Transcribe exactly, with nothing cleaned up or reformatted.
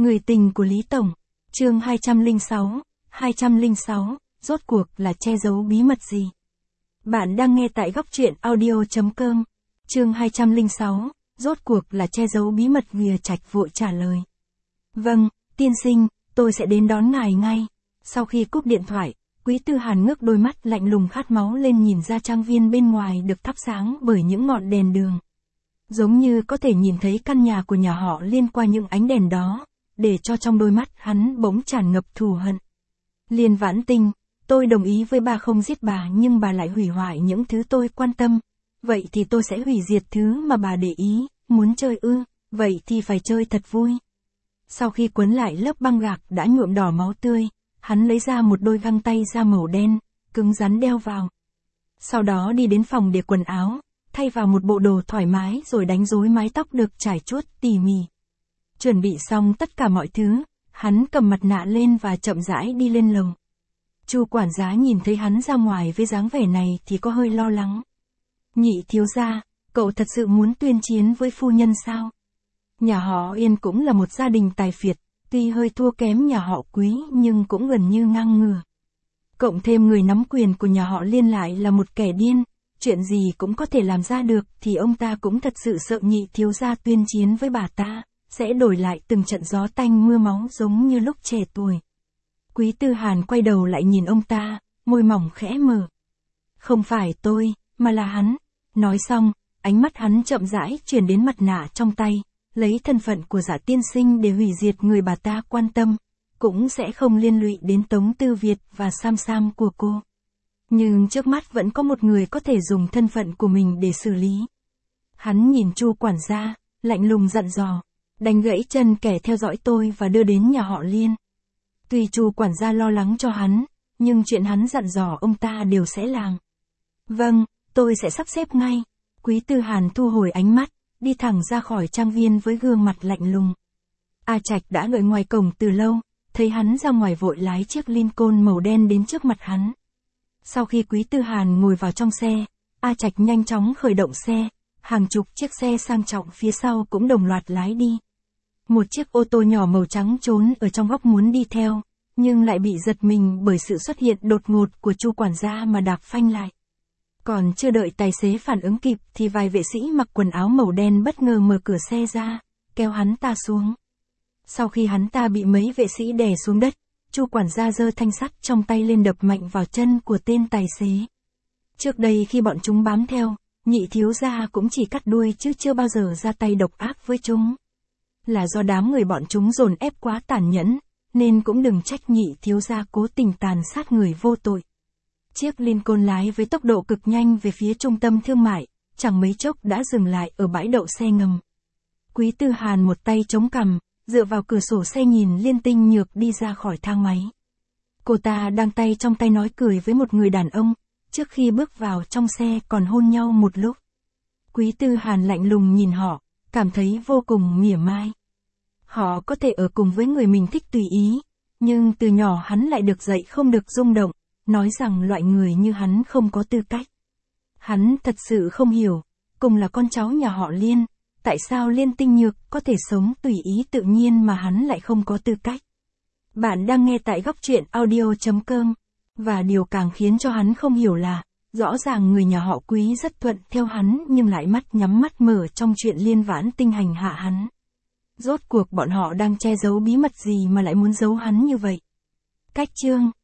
Người tình của Lý Tổng. Chương hai trăm lẻ sáu, hai trăm lẻ sáu, rốt cuộc là che giấu bí mật gì? Bạn đang nghe tại góc truyện audio chấm com. Chương hai trăm lẻ sáu, rốt cuộc là che giấu bí mật. Ngụy Trạch vội trả lời. Vâng, tiên sinh, tôi sẽ đến đón ngài ngay. Sau khi cúp điện thoại, Quý Tư Hàn ngước đôi mắt lạnh lùng khát máu lên nhìn ra trang viên bên ngoài được thắp sáng bởi những ngọn đèn đường. Giống như có thể nhìn thấy căn nhà của nhà họ Liên qua những ánh đèn đó, để cho trong đôi mắt hắn bỗng tràn ngập thù hận. Liên Vãn Tinh, tôi đồng ý với bà không giết bà nhưng bà lại hủy hoại những thứ tôi quan tâm. Vậy thì tôi sẽ hủy diệt thứ mà bà để ý, muốn chơi ư, vậy thì phải chơi thật vui. Sau khi quấn lại lớp băng gạc đã nhuộm đỏ máu tươi, hắn lấy ra một đôi găng tay da màu đen, cứng rắn đeo vào. Sau đó đi đến phòng để quần áo, thay vào một bộ đồ thoải mái rồi đánh rối mái tóc được trải chuốt tỉ mỉ. Chuẩn bị xong tất cả mọi thứ, hắn cầm mặt nạ lên và chậm rãi đi lên lầu. Chu quản gia nhìn thấy hắn ra ngoài với dáng vẻ này thì có hơi lo lắng. Nhị thiếu gia, cậu thật sự muốn tuyên chiến với phu nhân sao? Nhà họ Yên cũng là một gia đình tài phiệt, tuy hơi thua kém nhà họ Quý nhưng cũng gần như ngang ngửa. Cộng thêm người nắm quyền của nhà họ Liên lại là một kẻ điên, chuyện gì cũng có thể làm ra được thì ông ta cũng thật sự sợ nhị thiếu gia tuyên chiến với bà ta, sẽ đổi lại từng trận gió tanh mưa máu giống như lúc trẻ tuổi. Quý Tư Hàn quay đầu lại nhìn ông ta, môi mỏng khẽ mở. Không phải tôi, mà là hắn. Nói xong, ánh mắt hắn chậm rãi chuyển đến mặt nạ trong tay, lấy thân phận của Giả tiên sinh để hủy diệt người bà ta quan tâm, cũng sẽ không liên lụy đến Tống Tư Việt và Sam Sam của cô. Nhưng trước mắt vẫn có một người có thể dùng thân phận của mình để xử lý. Hắn nhìn Chu quản gia, lạnh lùng dặn dò, đánh gãy chân kẻ theo dõi tôi và đưa đến nhà họ Liên. Tuy Chu quản gia lo lắng cho hắn, nhưng chuyện hắn dặn dò ông ta đều sẽ làm. Vâng, tôi sẽ sắp xếp ngay. Quý Tư Hàn thu hồi ánh mắt, đi thẳng ra khỏi trang viên với gương mặt lạnh lùng. A Trạch đã đợi ngoài cổng từ lâu, thấy hắn ra ngoài vội lái chiếc Lincoln màu đen đến trước mặt hắn. Sau khi Quý Tư Hàn ngồi vào trong xe, A Trạch nhanh chóng khởi động xe, hàng chục chiếc xe sang trọng phía sau cũng đồng loạt lái đi. Một chiếc ô tô nhỏ màu trắng trốn ở trong góc muốn đi theo, nhưng lại bị giật mình bởi sự xuất hiện đột ngột của Chu quản gia mà đạp phanh lại. Còn chưa đợi tài xế phản ứng kịp thì vài vệ sĩ mặc quần áo màu đen bất ngờ mở cửa xe ra, kéo hắn ta xuống. Sau khi hắn ta bị mấy vệ sĩ đè xuống đất, Chu quản gia giơ thanh sắt trong tay lên đập mạnh vào chân của tên tài xế. Trước đây khi bọn chúng bám theo, nhị thiếu gia cũng chỉ cắt đuôi chứ chưa bao giờ ra tay độc ác với chúng. Là do đám người bọn chúng dồn ép quá tàn nhẫn, nên cũng đừng trách nhị thiếu gia cố tình tàn sát người vô tội. Chiếc Lincoln lái với tốc độ cực nhanh về phía trung tâm thương mại, chẳng mấy chốc đã dừng lại ở bãi đậu xe ngầm. Quý Tư Hàn một tay chống cằm, dựa vào cửa sổ xe nhìn Liên Tinh Nhược đi ra khỏi thang máy. Cô ta đang tay trong tay nói cười với một người đàn ông, trước khi bước vào trong xe còn hôn nhau một lúc. Quý Tư Hàn lạnh lùng nhìn họ, cảm thấy vô cùng mỉa mai. Họ có thể ở cùng với người mình thích tùy ý, nhưng từ nhỏ hắn lại được dạy không được rung động, nói rằng loại người như hắn không có tư cách. Hắn thật sự không hiểu, cùng là con cháu nhà họ Liên, tại sao Liên Tinh Nhược có thể sống tùy ý tự nhiên mà hắn lại không có tư cách. Bạn đang nghe tại góc truyện audio chấm com, và điều càng khiến cho hắn không hiểu là, rõ ràng người nhà họ Quý rất thuận theo hắn nhưng lại mắt nhắm mắt mở trong chuyện Liên Vãn Tinh hành hạ hắn. Rốt cuộc bọn họ đang che giấu bí mật gì mà lại muốn giấu hắn như vậy? Cách chương